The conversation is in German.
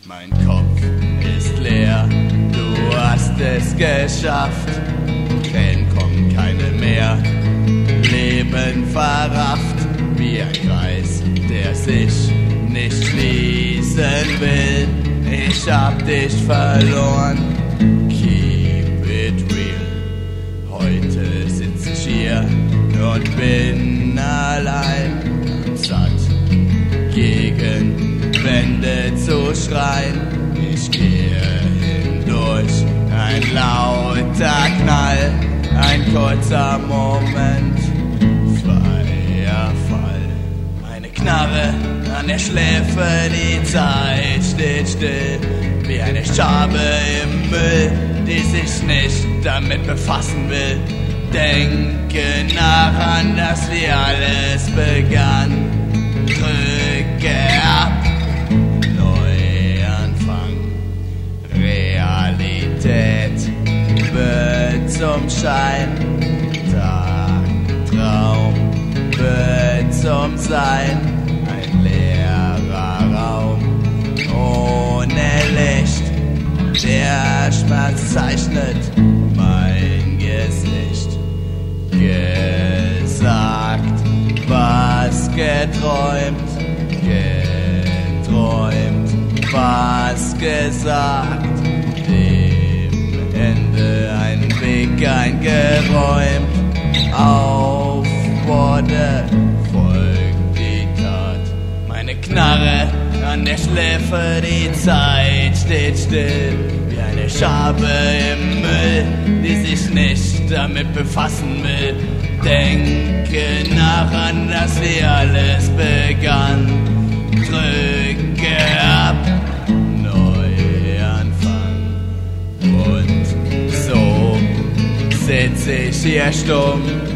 Mein Kopf ist leer, du hast es geschafft. Tränen kommen keine mehr, Leben verrafft. Wie ein Kreis, der sich nicht schließen will. Ich hab dich verloren, keep it real. Heute sitz ich hier und bin allein, satt gegen Wände zu schreien. Ich gehe hindurch, ein lauter Knall, ein kurzer Moment, freier Fall. Eine Knarre an der Schläfe, die Zeit steht still, wie eine Schabe im Müll, die sich nicht damit befassen will. Denke nach an, dass wie alles begann. Drücke ab, Neuanfang. Realität wird zum Schein. Tag, Traum wird zum Sein. Ein leerer Raum ohne Licht. Der Schmerz zeichnet mein Gesicht. Gesagt, was geträumt, geträumt, was gesagt. Dem Ende ein Weg eingeräumt. Auf Worte folgt die Tat. Meine Knarre an der Schläfe, die Zeit steht still, wie eine Schabe im Müll, die sich nicht damit befassen will. Denke nach an, dass wie alles begann. Drücke ab, Neuanfang. Und so sitz ich hier stumm